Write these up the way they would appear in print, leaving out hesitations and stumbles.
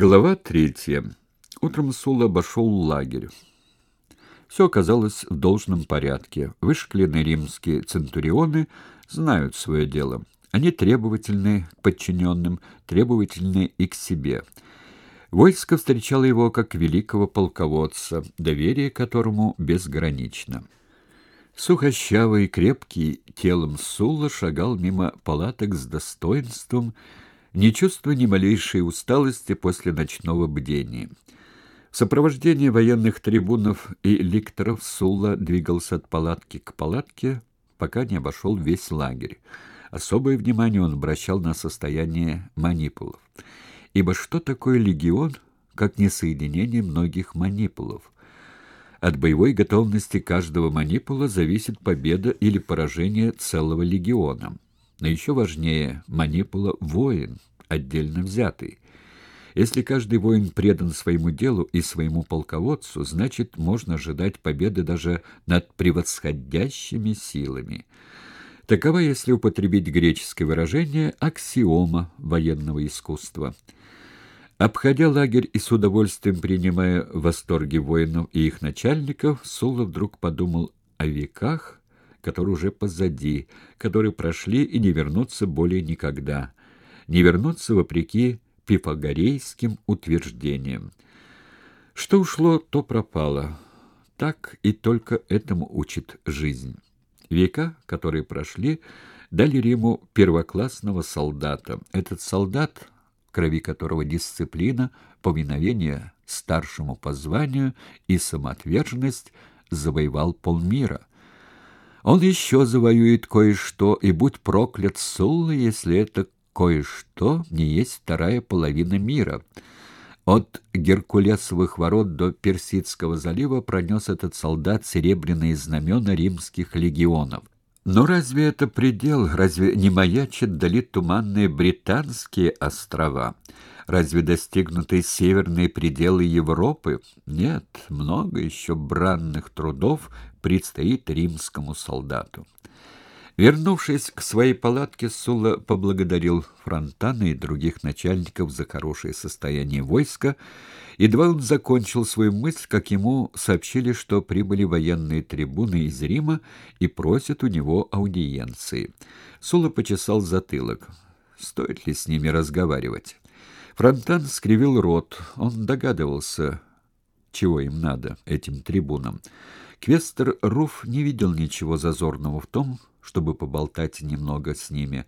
Глава 3. Утром Сула обошел лагерь. Все оказалось в должном порядке. Вышкаленные римские центурионы знают свое дело. Они требовательны к подчиненным, требовательны и к себе. Войско встречало его как великого полководца, доверие которому безгранично. Сухощавый, крепкий телом Сула шагал мимо палаток с достоинством, не чувствуя ни малейшей усталости после ночного бдения. В сопровождении военных трибунов и ликторов Сула двигался от палатки к палатке, пока не обошел весь лагерь. Особое внимание он обращал на состояние манипулов. Ибо что такое легион, как не соединение многих манипулов? От боевой готовности каждого манипула зависит победа или поражение целого легиона. Но еще важнее манипула — воин, отдельно взятый. Если каждый воин предан своему делу и своему полководцу, значит, можно ожидать победы даже над превосходящими силами. Такова, если употребить греческое выражение, аксиома военного искусства. Обходя лагерь и с удовольствием принимая восторги воинов и их начальников, Сула вдруг подумал о веках, которые уже позади, которые прошли и не вернутся более никогда, не вернутся вопреки пифагорейским утверждениям. Что ушло, то пропало. Так и только этому учит жизнь. Века, которые прошли, дали Риму первоклассного солдата. Этот солдат, в крови которого дисциплина, повиновение старшему по званию и самоотверженность, завоевал полмира. Он еще завоюет кое-что, и будь проклят Сула, если это кое-что не есть вторая половина мира. От Геркулесовых ворот до Персидского залива пронес этот солдат серебряные знамена римских легионов. Но разве это предел? Разве не маячат вдали туманные британские острова? Разве достигнуты северные пределы Европы? Нет, много еще бранных трудов предстоит римскому солдату. Вернувшись к своей палатке, Сула поблагодарил Фронтана и других начальников за хорошее состояние войска. Едва он закончил свою мысль, как ему сообщили, что прибыли военные трибуны из Рима и просят у него аудиенции. Сула почесал затылок. Стоит ли с ними разговаривать? Фронтан скривил рот. Он догадывался, чего им надо, этим трибунам. Квестер Руф не видел ничего зазорного в том, чтобы поболтать немного с ними.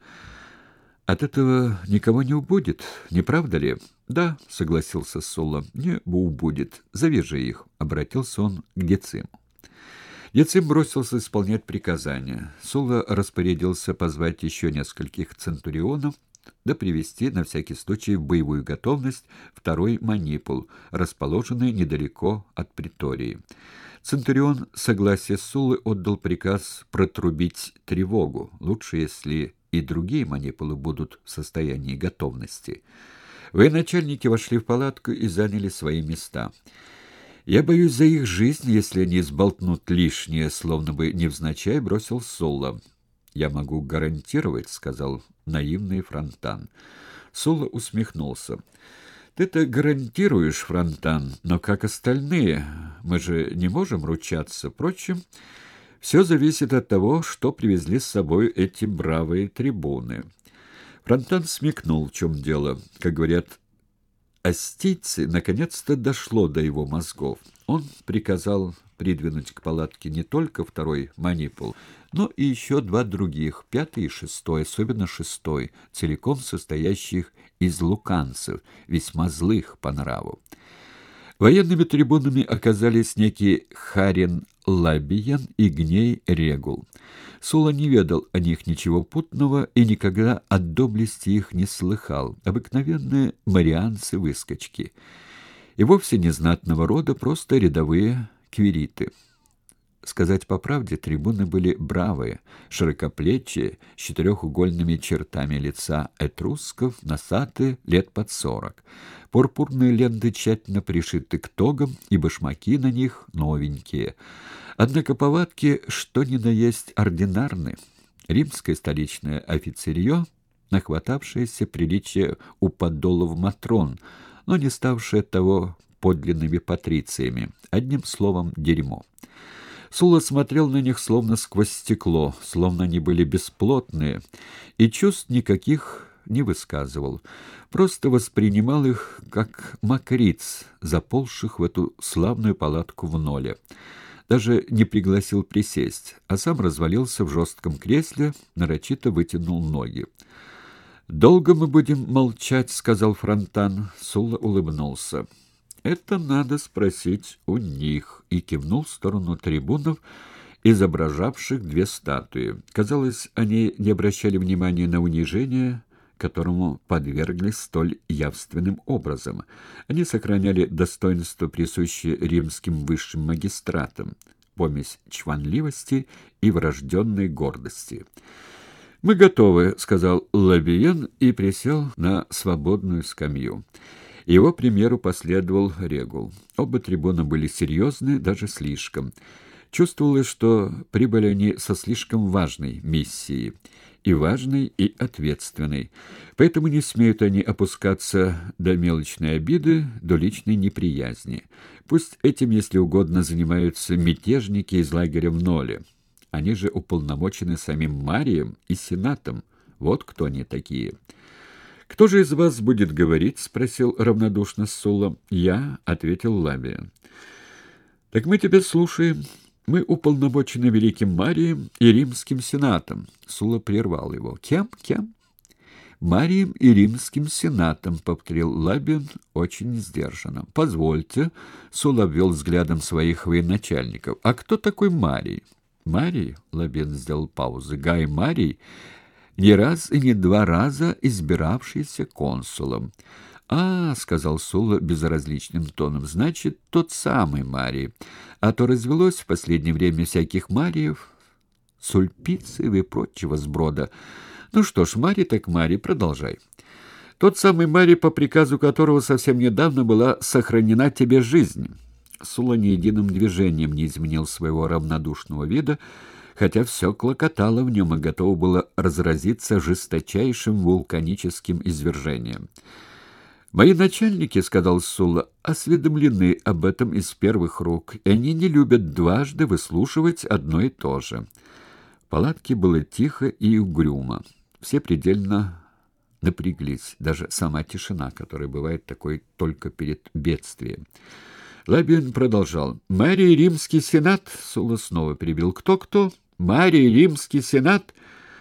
От этого никого не убудет, не правда ли? Да, согласился Сула. Не убудет. Завяжи их, обратился он к Дециму. Децим бросился исполнять приказания. Сула распорядился позвать еще нескольких центурионов, да привести на всякий случай в боевую готовность второй манипул, расположенный недалеко от притории. Центурион, согласие Суллы, отдал приказ протрубить тревогу. Лучше, если и другие манипулы будут в состоянии готовности. Военачальники вошли в палатку и заняли свои места. «Я боюсь за их жизнь, если они сболтнут лишнее», словно бы невзначай бросил Сулла. «Я могу гарантировать», — сказал наивный Фронтан. Сула усмехнулся. «Ты-то гарантируешь, Фронтан, но как остальные? Мы же не можем ручаться. Впрочем, все зависит от того, что привезли с собой эти бравые трибуны». Фронтан смекнул, в чем дело. Как говорят астийцы, наконец-то дошло до его мозгов. Он приказал придвинуть к палатке не только второй манипул, но и еще два других, пятый и шестой, особенно шестой, целиком состоящих из луканцев, весьма злых по нраву. Военными трибунами оказались некий Харин Лабиян и Гней Регул. Сула не ведал о них ничего путного и никогда от доблести их не слыхал. Обыкновенные марианцы-выскочки. И вовсе не знатного рода, просто рядовые квириты. Сказать по правде, трибуны были бравые, широкоплечие, с четырехугольными чертами лица этрусков, носатые, лет под 40. Пурпурные ленты тщательно пришиты к тогам, и башмаки на них новенькие. Однако повадки, что ни на есть, ординарны. Римское столичное офицерье, нахватавшееся приличия у подолов матрон, но не ставшие оттого подлинными патрициями, одним словом, дерьмо. Сула смотрел на них словно сквозь стекло, словно они были бесплотные, и чувств никаких не высказывал, просто воспринимал их как мокриц, заползших в эту славную палатку в ноле. Даже не пригласил присесть, а сам развалился в жестком кресле, нарочито вытянул ноги. «Долго мы будем молчать?» — сказал Фронтан. Сула улыбнулся. «Это надо спросить у них», и кивнул в сторону трибунов, изображавших две статуи. Казалось, они не обращали внимания на унижение, которому подверглись столь явственным образом. Они сохраняли достоинство, присущее римским высшим магистратам, помесь чванливости и врожденной гордости. «Мы готовы», — сказал Лабиен и присел на свободную скамью. Его примеру последовал Регул. Оба трибуна были серьезны, даже слишком. Чувствовалось, что прибыли они со слишком важной миссией. И важной, и ответственной. Поэтому не смеют они опускаться до мелочной обиды, до личной неприязни. Пусть этим, если угодно, занимаются мятежники из лагеря в Ноле. Они же уполномочены самим Марием и Сенатом. Вот кто они такие. «Кто же из вас будет говорить?» — спросил равнодушно Сула. «Я», — ответил Лабия. «Так мы тебя слушаем. Мы уполномочены Великим Марием и Римским Сенатом». Сула прервал его. «Кем? Кем?» «Марием и Римским Сенатом», — повторил Лабиен очень сдержанно. «Позвольте», — Сула обвел взглядом своих военачальников. «А кто такой Марий?» «Марий?» — Лабиен сделал паузу. «Гай Марий?» Не раз и не два раза избиравшийся консулом. «А, — сказал Сула безразличным тоном, — значит, тот самый Марий. А то развелось в последнее время всяких Мариев, Сульпицев и прочего сброда. Ну что ж, Марий так Марий, продолжай. Тот самый Марий, по приказу которого совсем недавно была сохранена тебе жизнь». Сула ни единым движением не изменил своего равнодушного вида, хотя все клокотало в нем и готово было разразиться жесточайшим вулканическим извержением. «Мои начальники, — сказал Сула, — осведомлены об этом из первых рук, и они не любят дважды выслушивать одно и то же». В палатке было тихо и угрюмо. Все предельно напряглись, даже сама тишина, которая бывает такой только перед бедствием. Лабиен продолжал. «Марий Римский Сенат», — Сула снова перебил. «Кто-кто? Марий Римский Сенат?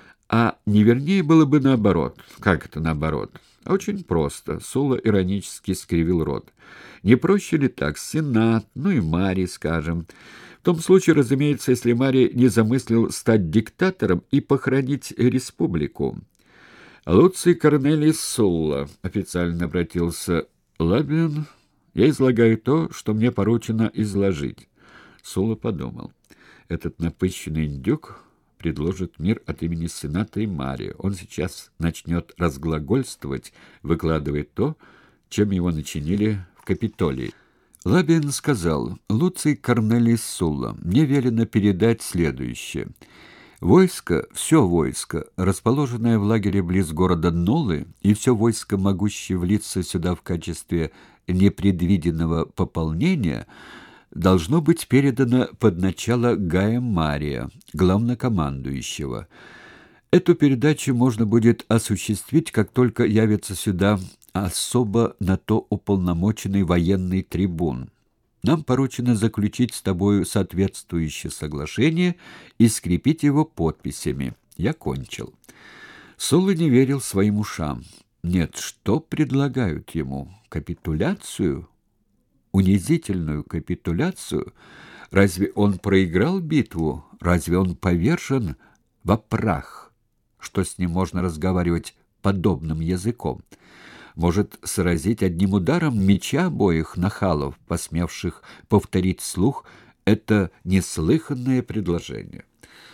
А не вернее было бы наоборот». «Как это наоборот?» «Очень просто», — Сула иронически скривил рот. «Не проще ли так? Сенат, ну и Марий, скажем. В том случае, разумеется, если Марий не замыслил стать диктатором и похоронить республику». «Луций Корнелий Сула», — официально обратился Лабиен. «Я излагаю то, что мне поручено изложить». Сула подумал. Этот напыщенный индюк предложит мир от имени Сената и Мария. Он сейчас начнет разглагольствовать, выкладывая то, чем его начинили в Капитолии. Лабиен сказал: «Луций Корнелий Сула, мне велено передать следующее. Войско, все войско, расположенное в лагере близ города Нолы, и все войско, могущее влиться сюда в качестве непредвиденного пополнения, должно быть передано под начало Гая Мария, главнокомандующего. Эту передачу можно будет осуществить, как только явится сюда особо на то уполномоченный военный трибун. Нам поручено заключить с тобою соответствующее соглашение и скрепить его подписями. Я кончил». Сула не верил своим ушам. Нет, что предлагают ему? Капитуляцию? Унизительную капитуляцию? Разве он проиграл битву? Разве он повержен во прах? Что с ним можно разговаривать подобным языком? Может, сразить одним ударом меча обоих нахалов, посмевших повторить вслух это неслыханное предложение?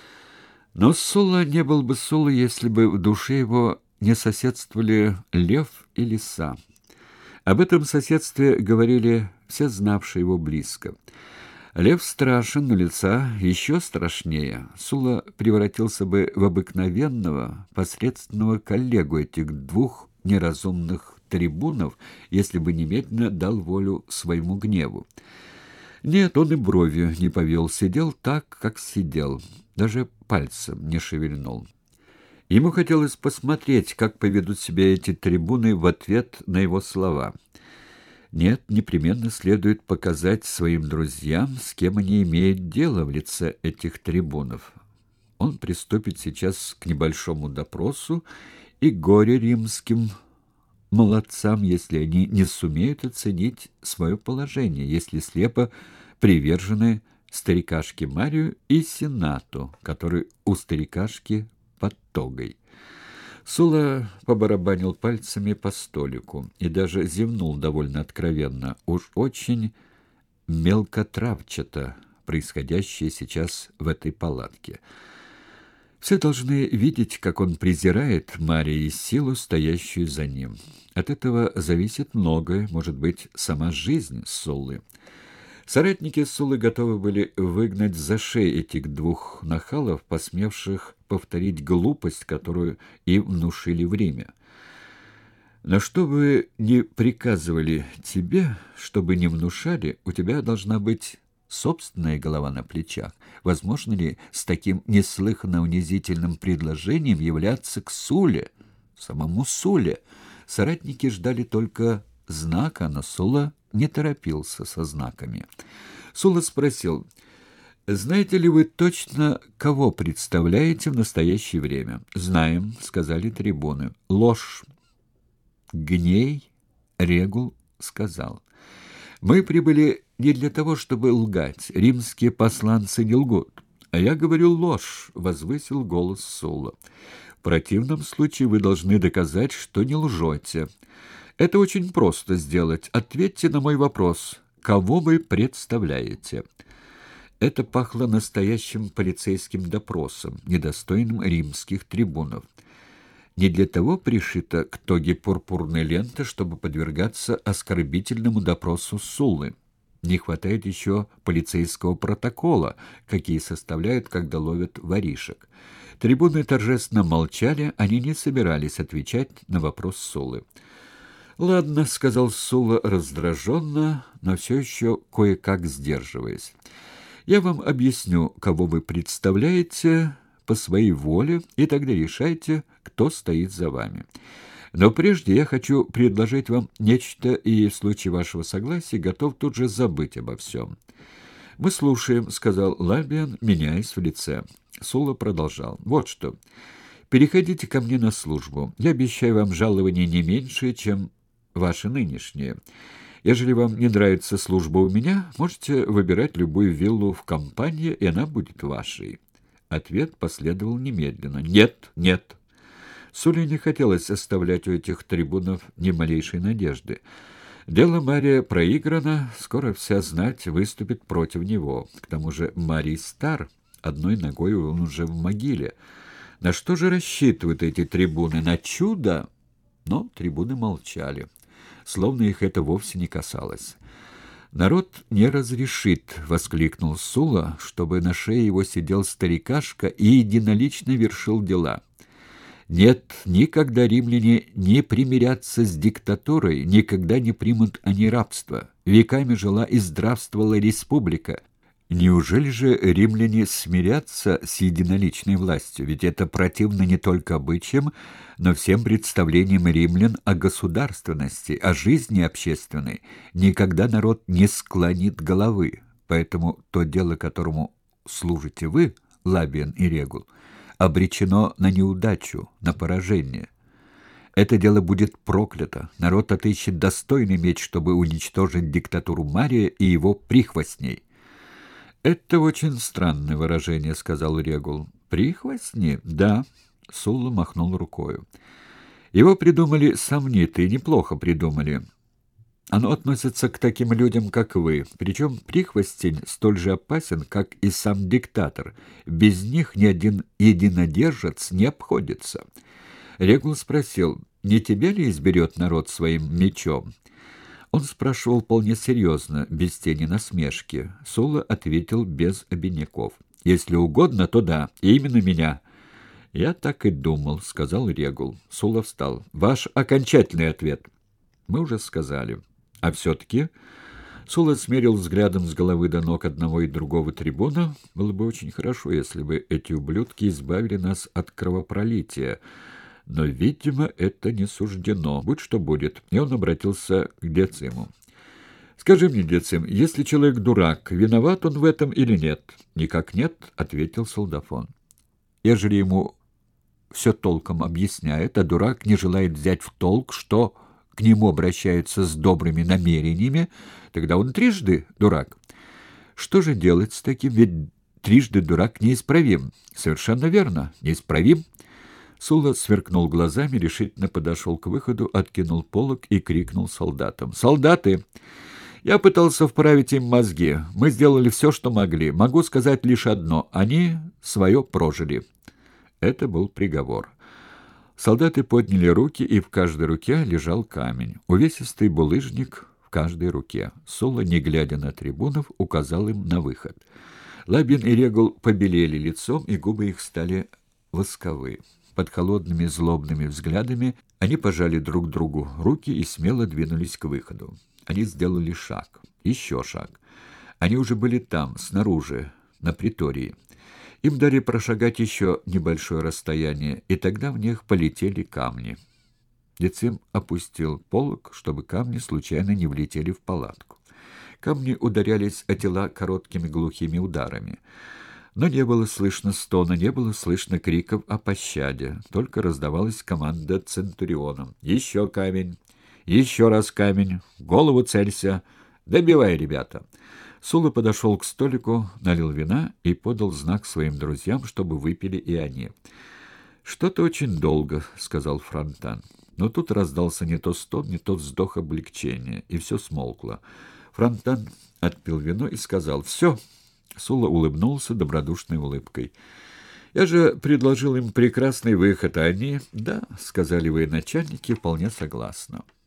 Но Сула не был бы Сула, если бы в душе его не соседствовали лев и лиса. Об этом соседстве говорили все знавшие его близко. Лев страшен, но лиса еще страшнее. Сула превратился бы в обыкновенного, посредственного коллегу этих двух неразумных трибунов, если бы немедленно дал волю своему гневу. Нет, он и бровью не повел, сидел так, как сидел, даже пальцем не шевельнул. Ему хотелось посмотреть, как поведут себя эти трибуны в ответ на его слова. Нет, непременно следует показать своим друзьям, с кем они имеют дело в лице этих трибунов. Он приступит сейчас к небольшому допросу и горе римским молодцам, если они не сумеют оценить свое положение, если слепо привержены старикашке Марию и сенату, который у старикашки под тогой. Сула побарабанил пальцами по столику и даже зевнул довольно откровенно. Уж очень мелкотравчато происходящее сейчас в этой палатке. Все должны видеть, как он презирает Марию и силу, стоящую за ним. От этого зависит многое, может быть, сама жизнь Суллы. Соратники Суллы готовы были выгнать за шеи этих двух нахалов, посмевших повторить глупость, которую им внушили в Риме. Но что бы ни приказывали тебе, что бы ни внушали, у тебя должна быть собственная голова на плечах. Возможно ли с таким неслыханно унизительным предложением являться к Сулле, самому Сулле? Соратники ждали только знака, но Сула не торопился со знаками. Сула спросил: «Знаете ли вы точно, кого представляете в настоящее время?» «Знаем», — сказали трибуны. «Ложь». Гней Регул сказал: «Мы прибыли не для того, чтобы лгать. Римские посланцы не лгут. А я говорю ложь», — возвысил голос Сула. «В противном случае вы должны доказать, что не лжете. Это очень просто сделать. Ответьте на мой вопрос. Кого вы представляете?» Это пахло настоящим полицейским допросом, недостойным римских трибунов. Не для того пришита к тоге пурпурная лента, чтобы подвергаться оскорбительному допросу Суллы. Не хватает еще полицейского протокола, какие составляют, когда ловят воришек. Трибуны торжественно молчали, они не собирались отвечать на вопрос Суллы. «Ладно», — сказал Сула раздраженно, но все еще кое-как сдерживаясь. «Я вам объясню, кого вы представляете по своей воле, и тогда решайте, кто стоит за вами. Но прежде я хочу предложить вам нечто, и в случае вашего согласия готов тут же забыть обо всем». «Мы слушаем», — сказал Лабиан, меняясь в лице. Сула продолжал. «Вот что. Переходите ко мне на службу. Я обещаю вам жалование не меньшее, чем ваше нынешнее. Ежели вам не нравится служба у меня, можете выбирать любую виллу в компании, и она будет вашей». Ответ последовал немедленно. «Нет, нет». Суле не хотелось оставлять у этих трибунов ни малейшей надежды. Дело Мария проиграно, скоро вся знать выступит против него. К тому же Марий стар, одной ногой он уже в могиле. На что же рассчитывают эти трибуны? На чудо? Но трибуны молчали, словно их это вовсе не касалось. «Народ не разрешит», — воскликнул Сула, чтобы на шее его сидел старикашка и единолично вершил дела. «Нет, никогда римляне не примирятся с диктатурой, никогда не примут они рабство. Веками жила и здравствовала республика. Неужели же римляне смирятся с единоличной властью? Ведь это противно не только обычаям, но всем представлениям римлян о государственности, о жизни общественной. Никогда народ не склонит головы. Поэтому то дело, которому служите вы, Лабиан и Регул, обречено на неудачу, на поражение. Это дело будет проклято. Народ отыщет достойный меч, чтобы уничтожить диктатуру Мария и его прихвостней». «Это очень странное выражение», — сказал Регул. «Прихвостни?» «Да», — Сула махнул рукою. «Его придумали сомниты, и неплохо придумали. Оно относится к таким людям, как вы. Причем прихвостень столь же опасен, как и сам диктатор. Без них ни один единодержец не обходится». Регул спросил: «Не тебя ли изберет народ своим мечом?» Он спрашивал вполне серьезно, без тени насмешки. Сула ответил без обиняков. «Если угодно, то да, именно меня». «Я так и думал», — сказал Регул. Сула встал. «Ваш окончательный ответ». Мы уже сказали. А все-таки... Сула смерил взглядом с головы до ног одного и другого трибуна. Было бы очень хорошо, если бы эти ублюдки избавили нас от кровопролития. Но, видимо, это не суждено. Будь что будет. И он обратился к Дециму. «Скажи мне, Децим, если человек дурак, виноват он в этом или нет?» «Никак нет», — ответил солдафон. «Ежели ему все толком объясняет, а дурак не желает взять в толк, что к нему обращаются с добрыми намерениями, тогда он трижды дурак. Что же делать с таким? Ведь трижды дурак неисправим». «Совершенно верно, неисправим». Сула сверкнул глазами, решительно подошел к выходу, откинул полог и крикнул солдатам. «Солдаты! Я пытался вправить им мозги. Мы сделали все, что могли. Могу сказать лишь одно. Они свое прожили». Это был приговор. Солдаты подняли руки, и в каждой руке лежал камень. Увесистый булыжник в каждой руке. Сула, не глядя на трибунов, указал им на выход. Лабин и Регул побелели лицом, и губы их стали восковы. Под холодными злобными взглядами они пожали друг другу руки и смело двинулись к выходу. Они сделали шаг, еще шаг. Они уже были там, снаружи, на притории. Им дали прошагать еще небольшое расстояние, и тогда в них полетели камни. Децим опустил полог, чтобы камни случайно не влетели в палатку. Камни ударялись о тела короткими глухими ударами. Но не было слышно стона, не было слышно криков о пощаде, только раздавалась команда центурионам. «Еще камень! Еще раз камень! В голову целься! Добивай, ребята!» Сула подошел к столику, налил вина и подал знак своим друзьям, чтобы выпили и они. «Что-то очень долго», — сказал Фронтан. Но тут раздался не то стон, не то вздох облегчения, и все смолкло. Фронтан отпил вино и сказал «Все». Сула улыбнулся добродушной улыбкой. «Я же предложил им прекрасный выход, а они...» «Да», — сказали военачальники, — «вполне согласно».